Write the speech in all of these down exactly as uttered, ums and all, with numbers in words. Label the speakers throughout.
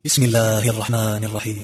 Speaker 1: بسم الله الرحمن الرحيم.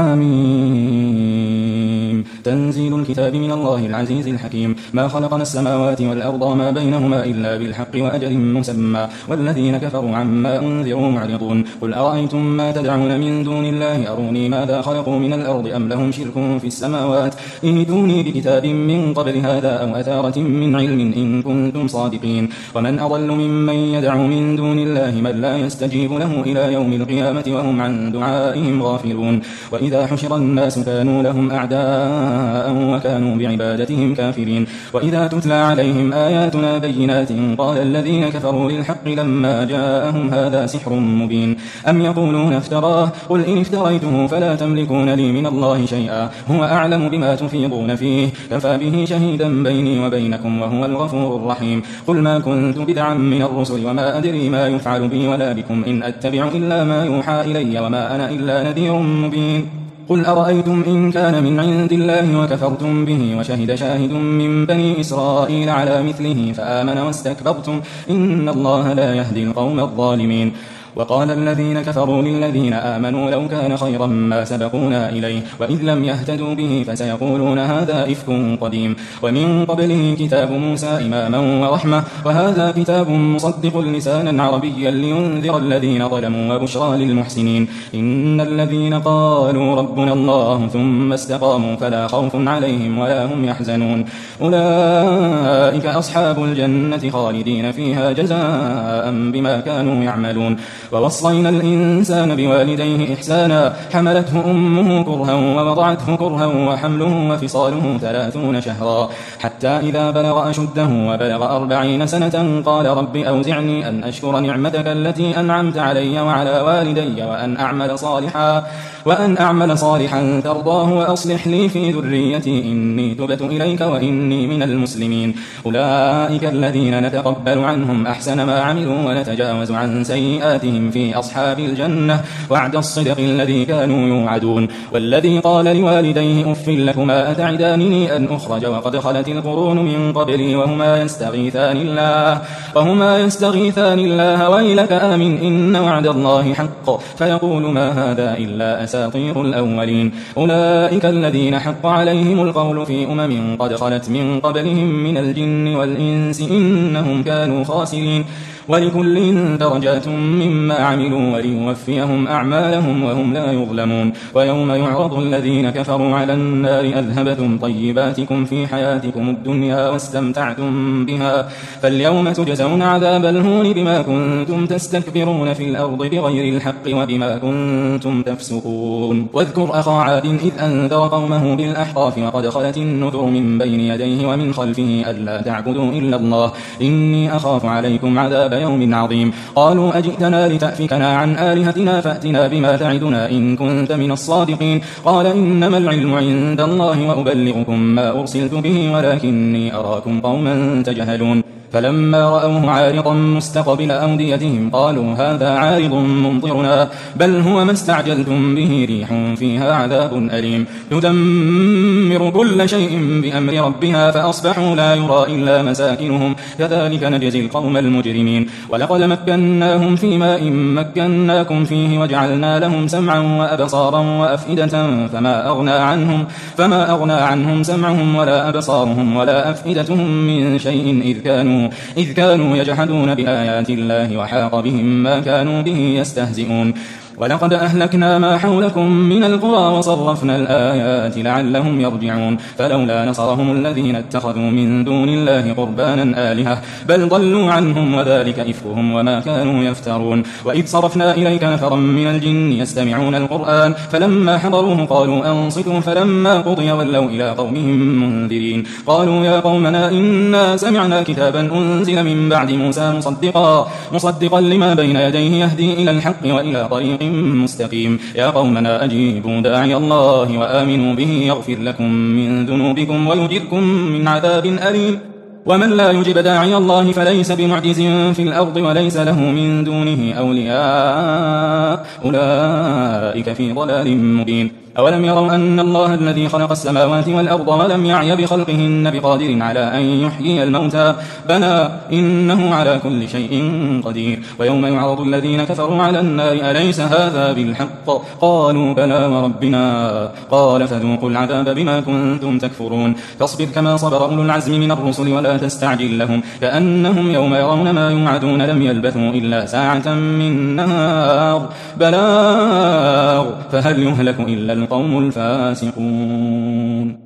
Speaker 2: حميم. تنزيل الكتاب من الله العزيز الحكيم. ما خلقنا السماوات والأرض وما بينهما إلا بالحق وأجل مسمى والذين كفروا عما أنذروا معرضون. قل أرأيتم ما تدعون من دون الله أروني ماذا خلقوا من الأرض أم لهم شرك في السماوات ائتوني بكتاب من قبل هذا أو أثارة من علم إن كنتم صادقين. ومن أضل ممن يدعو من دون الله من لا يستجيب له إلى يوم القيامة وهم عن دعائهم غافلون. وإذا حشر الناس كانوا لهم أعداء وكانوا بعبادتهم كافرين. وإذا تتلى عليهم آياتنا بينات قال الذين كفروا للحق لما جاءهم هذا سحر مبين أم يقولون افتراه قل إن افتريته فلا تملكون لي من الله شيئا هو أعلم بما تفيضون فيه كفى به شهيدا بيني وبينكم وهو الغفور الرحيم. قل ما كنت بدعا من الرسل وما أدري ما يفعل بي ولا بكم إن أتبع إلا ما يوحى إلي وما أنا إلا نذير مبين. قل أرأيتم إن كان من عند الله وكفرتم به وشهد شاهد من بني إسرائيل على مثله فآمن واستكبرتم إن الله لا يهدي القوم الظالمين. وقال الذين كفروا للذين آمنوا لو كان خيرا ما سبقونا إليه وإذ لم يهتدوا به فسيقولون هذا إفك قديم ومن قبله كتاب موسى إماما ورحمة وهذا كتاب مصدق لسانا عربيا لينذر الذين ظلموا وبشرى للمحسنين. إن الذين قالوا ربنا الله ثم استقاموا فلا خوف عليهم ولا هم يحزنون أولئك أصحاب الجنة خالدين فيها جزاء بما كانوا يعملون. ووصينا الإنسان بوالديه إحسانا حملته أمه كرها ووضعته كرها وحمله وفصاله ثلاثون شهرا حتى إذا بلغ أشده وبلغ أربعين سنة قال رب أوزعني أن أشكر نعمتك التي أنعمت علي وعلى والدي وأن أعمل صالحا وأن أعمل صالحا ترضاه وأصلح لي في ذريتي إني تبت إليك وإني من المسلمين. أولئك الذين نتقبل عنهم أحسن ما عملوا ونتجاوز عن سيئاتهم في أصحاب الجنة وعد الصدق الذي كانوا يوعدون. والذي قال لوالديه أف لكما أتعدانني أن أخرج وقد خلت القرون من قبلي وهما يستغيثان الله وهما يستغيثان الله ويلك آمن إن وعد الله حق فيقول ما هذا إلا أساطير الأولين. أولئك الذين حق عليهم القول في أمم قد خلت من قبلهم من الجن والإنس إنهم كانوا خاسرين. ولكل درجات مما عملوا وليوفيهم أعمالهم وهم لا يظلمون. ويوم يعرض الذين كفروا على النار أذهبتم طيباتكم في حياتكم الدنيا واستمتعتم بها فاليوم تجزون عذاب الهون بما كنتم تستكبرون في الأرض بغير الحق وبما كنتم تفسقون. واذكر أخا عاد إذ أنذر قومه بالأحقاف وقد خلت النذر من بين يديه ومن خلفه ألا تعبدوا إلا الله إني أخاف عليكم عذاب يوم عظيم. قالوا أجئتنا لتأفكنا عن آلهتنا فأتنا بما تعدنا إن كنت من الصادقين. قال إنما العلم عند الله وأبلغكم ما أرسلت به ولكني أراكم قوما تجهلون. فلما رأوه عارضا مستقبل أوديتهم قالوا هذا عارض ممطرنا بل هو ما استعجلتم به ريح فيها عذاب أليم تدمر كل شيء بأمر ربها فأصبحوا لا يرى إلا مساكنهم كذلك نجزي القوم المجرمين. ولقد مكناهم في ماء مكناكم فيه وجعلنا لهم سمعا وأبصارا وأفئدة فما أغنى عنهم فما أغنى عنهم سمعهم ولا أبصارهم ولا أفئدتهم من شيء إذ كانوا إذ كانوا يجحدون بآيات الله وحاق بهم ما كانوا به يستهزئون. ولقد أهلكنا ما حولكم من القرى وصرفنا الآيات لعلهم يرجعون. فلولا نصرهم الذين اتخذوا من دون الله قربانا آلهة بل ضلوا عنهم وذلك إفكهم وما كانوا يفترون. وإذ صرفنا إليك نفرا من الجن يستمعون القرآن فلما حضروه قالوا أنصتوا فلما قضي ولوا إلى قومهم منذرين. قالوا يا قومنا إنا سمعنا كتابا أنزل من بعد موسى مصدقا مصدقا لما بين يديه يهدي إلى الحق وإلى طريق مستقيم. يا قومنا أجيبوا داعي الله وآمنوا به يغفر لكم من ذنوبكم ويجركم من عذاب أليم. ومن لا يجب داعي الله فليس بمعجز في الأرض وليس له من دونه أولياء أولئك في ضلال مبين. أولم يروا أن الله الذي خلق السماوات والأرض ولم يعي بخلقهن بقادر على أن يحيي الموتى بلى إنه على كل شيء قدير ويوم يعرض الذين كفروا على النار أليس هذا بالحق قالوا بلى وربنا قال فذوقوا العذاب بما كنتم تكفرون فاصبر كما صبر أولو العزم من الرسل ولا تستعجل لهم كأنهم يوم يرون ما يوعدون لم يلبثوا إلا ساعة من نهار بلاغ فهل يهلك إلا القوم الفاسقون.